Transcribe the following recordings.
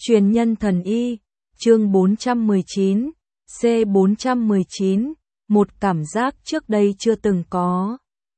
Truyền nhân thần y, chương 419, C419, một cảm giác trước đây chưa từng có.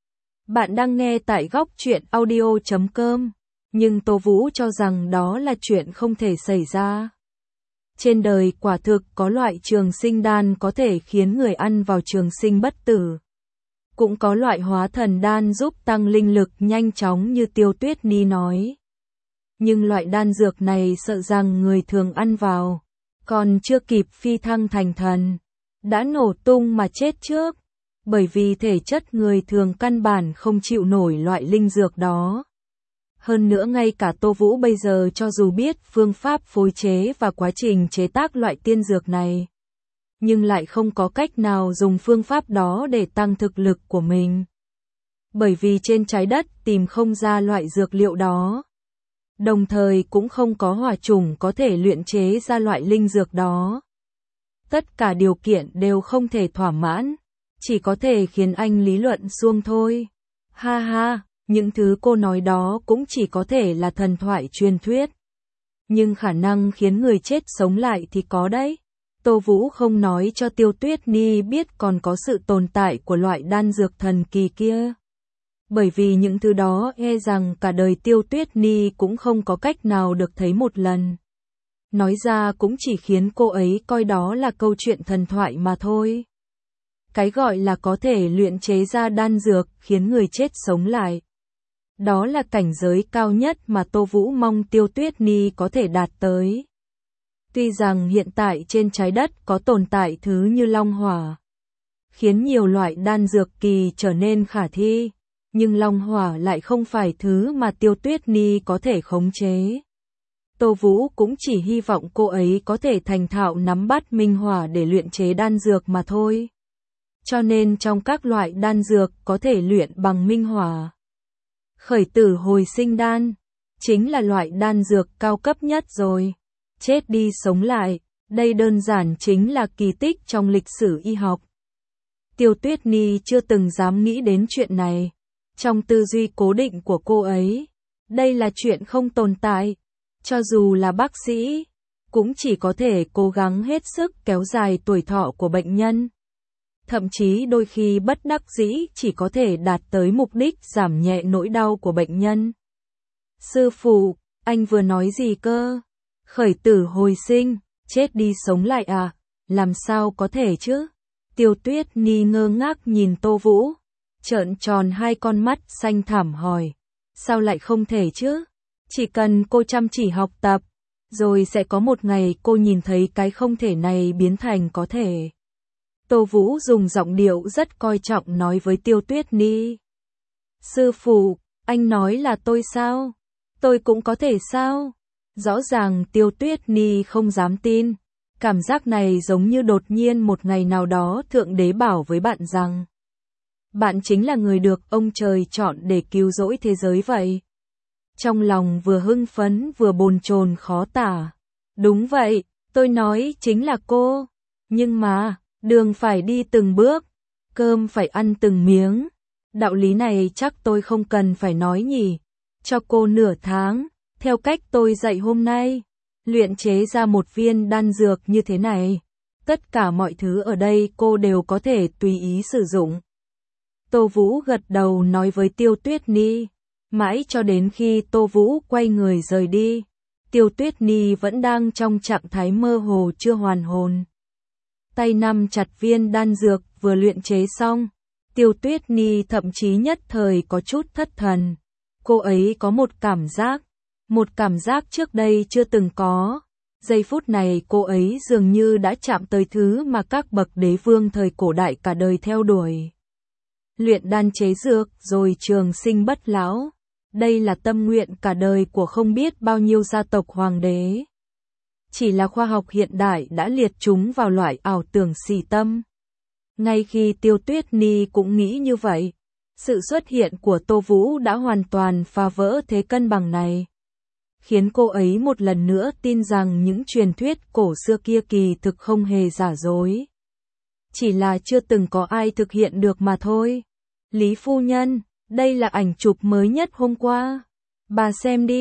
Bạn đang nghe tại góc truyện audio.com, nhưng Tô Vũ cho rằng đó là chuyện không thể xảy ra. Trên đời quả thực có loại trường sinh đan có thể khiến người ăn vào trường sinh bất tử. Cũng có loại hóa thần đan giúp tăng linh lực nhanh chóng như Tiêu Tuyết Ni nói. Nhưng loại đan dược này sợ rằng người thường ăn vào, còn chưa kịp phi thăng thành thần, đã nổ tung mà chết trước, bởi vì thể chất người thường căn bản không chịu nổi loại linh dược đó. Hơn nữa ngay cả Tô Vũ bây giờ cho dù biết phương pháp phối chế và quá trình chế tác loại tiên dược này, nhưng lại không có cách nào dùng phương pháp đó để tăng thực lực của mình. Bởi vì trên trái đất tìm không ra loại dược liệu đó. Đồng thời cũng không có hỏa chủng có thể luyện chế ra loại linh dược đó. Tất cả điều kiện đều không thể thỏa mãn, chỉ có thể khiến anh lý luận suông thôi. Ha ha, những thứ cô nói đó cũng chỉ có thể là thần thoại truyền thuyết. Nhưng khả năng khiến người chết sống lại thì có đấy. Tô Vũ không nói cho Tiêu Tuyết Ni biết còn có sự tồn tại của loại đan dược thần kỳ kia. Bởi vì những thứ đó e rằng cả đời Tiêu Tuyết Ni cũng không có cách nào được thấy một lần. Nói ra cũng chỉ khiến cô ấy coi đó là câu chuyện thần thoại mà thôi. Cái gọi là có thể luyện chế ra đan dược khiến người chết sống lại. Đó là cảnh giới cao nhất mà Tô Vũ mong Tiêu Tuyết Ni có thể đạt tới. Tuy rằng hiện tại trên trái đất có tồn tại thứ như long hỏa, khiến nhiều loại đan dược kỳ trở nên khả thi. Nhưng long hỏa lại không phải thứ mà Tiêu Tuyết Ni có thể khống chế. Tô Vũ cũng chỉ hy vọng cô ấy có thể thành thạo nắm bắt minh hỏa để luyện chế đan dược mà thôi. Cho nên trong các loại đan dược có thể luyện bằng minh hỏa, khởi tử hồi sinh đan chính là loại đan dược cao cấp nhất rồi. Chết đi sống lại, đây đơn giản chính là kỳ tích trong lịch sử y học. Tiêu Tuyết Ni chưa từng dám nghĩ đến chuyện này. Trong tư duy cố định của cô ấy, đây là chuyện không tồn tại. Cho dù là bác sĩ, cũng chỉ có thể cố gắng hết sức kéo dài tuổi thọ của bệnh nhân. Thậm chí đôi khi bất đắc dĩ chỉ có thể đạt tới mục đích giảm nhẹ nỗi đau của bệnh nhân. Sư phụ, anh vừa nói gì cơ? Khởi tử hồi sinh, chết đi sống lại à? Làm sao có thể chứ? Tiêu Tuyết Ni ngơ ngác nhìn Tô Vũ, trợn tròn hai con mắt xanh thẳm hỏi. Sao lại không thể chứ? Chỉ cần cô chăm chỉ học tập, rồi sẽ có một ngày cô nhìn thấy cái không thể này biến thành có thể. Tô Vũ dùng giọng điệu rất coi trọng nói với Tiêu Tuyết Ni. Sư phụ, anh nói là tôi sao? Tôi cũng có thể sao? Rõ ràng Tiêu Tuyết Ni không dám tin. Cảm giác này giống như đột nhiên một ngày nào đó Thượng Đế bảo với bạn rằng bạn chính là người được ông trời chọn để cứu rỗi thế giới vậy. Trong lòng vừa hưng phấn vừa bồn chồn khó tả. Đúng vậy, tôi nói chính là cô. Nhưng mà, đường phải đi từng bước, cơm phải ăn từng miếng. Đạo lý này chắc tôi không cần phải nói nhỉ. Cho cô nửa tháng, theo cách tôi dạy hôm nay, luyện chế ra một viên đan dược như thế này. Tất cả mọi thứ ở đây cô đều có thể tùy ý sử dụng. Tô Vũ gật đầu nói với Tiêu Tuyết Ni. Mãi cho đến khi Tô Vũ quay người rời đi, Tiêu Tuyết Ni vẫn đang trong trạng thái mơ hồ chưa hoàn hồn. Tay nắm chặt viên đan dược vừa luyện chế xong, Tiêu Tuyết Ni thậm chí nhất thời có chút thất thần. Cô ấy có một cảm giác trước đây chưa từng có. Giây phút này cô ấy dường như đã chạm tới thứ mà các bậc đế vương thời cổ đại cả đời theo đuổi. Luyện đan chế dược rồi trường sinh bất lão. Đây là tâm nguyện cả đời của không biết bao nhiêu gia tộc hoàng đế. Chỉ là khoa học hiện đại đã liệt chúng vào loại ảo tưởng xì tâm. Ngay khi Tiêu Tuyết Ni cũng nghĩ như vậy, sự xuất hiện của Tô Vũ đã hoàn toàn phá vỡ thế cân bằng này. Khiến cô ấy một lần nữa tin rằng những truyền thuyết cổ xưa kia kỳ thực không hề giả dối. Chỉ là chưa từng có ai thực hiện được mà thôi. Lý phu nhân, đây là ảnh chụp mới nhất hôm qua. Bà xem đi,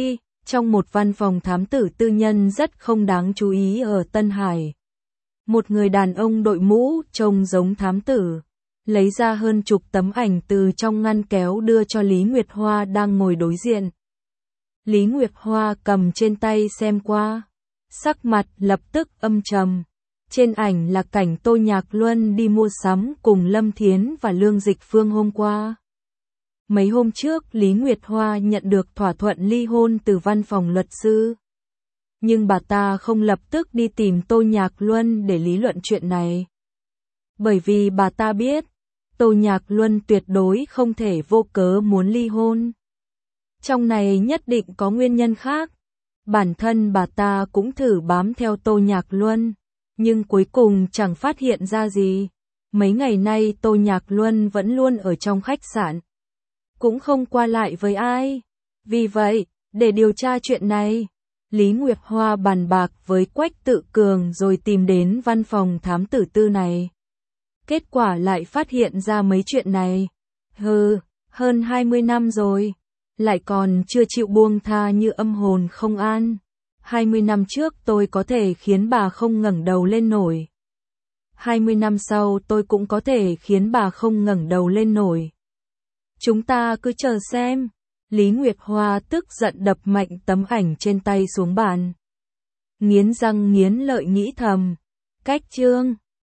Trong một văn phòng thám tử tư nhân rất không đáng chú ý ở Tân Hải, một người đàn ông đội mũ trông giống thám tử, lấy ra hơn chục tấm ảnh từ trong ngăn kéo đưa cho Lý Nguyệt Hoa đang ngồi đối diện. Lý Nguyệt Hoa cầm trên tay xem qua, sắc mặt lập tức âm trầm. Trên ảnh là cảnh Tô Nhạc Luân đi mua sắm cùng Lâm Thiến và Lương Dịch Phương hôm qua. Mấy hôm trước Lý Nguyệt Hoa nhận được thỏa thuận ly hôn từ văn phòng luật sư. Nhưng bà ta không lập tức đi tìm Tô Nhạc Luân để lý luận chuyện này. Bởi vì bà ta biết, Tô Nhạc Luân tuyệt đối không thể vô cớ muốn ly hôn. Trong này nhất định có nguyên nhân khác. Bản thân bà ta cũng thử bám theo Tô Nhạc Luân, nhưng cuối cùng chẳng phát hiện ra gì. Mấy ngày nay Tô Nhạc Luân vẫn luôn ở trong khách sạn, cũng không qua lại với ai. Vì vậy, để điều tra chuyện này, Lý Nguyệt Hoa bàn bạc với Quách Tự Cường rồi tìm đến văn phòng thám tử tư này. Kết quả lại phát hiện ra mấy chuyện này. Hơn 20 năm rồi, lại còn chưa chịu buông tha như âm hồn không an. 20 năm trước tôi có thể khiến bà không ngẩng đầu lên nổi. 20 năm sau tôi cũng có thể khiến bà không ngẩng đầu lên nổi. Chúng ta cứ chờ xem. Lý Nguyệt Hoa tức giận đập mạnh tấm ảnh trên tay xuống bàn. Nghiến răng nghiến lợi nghĩ thầm. Cách chương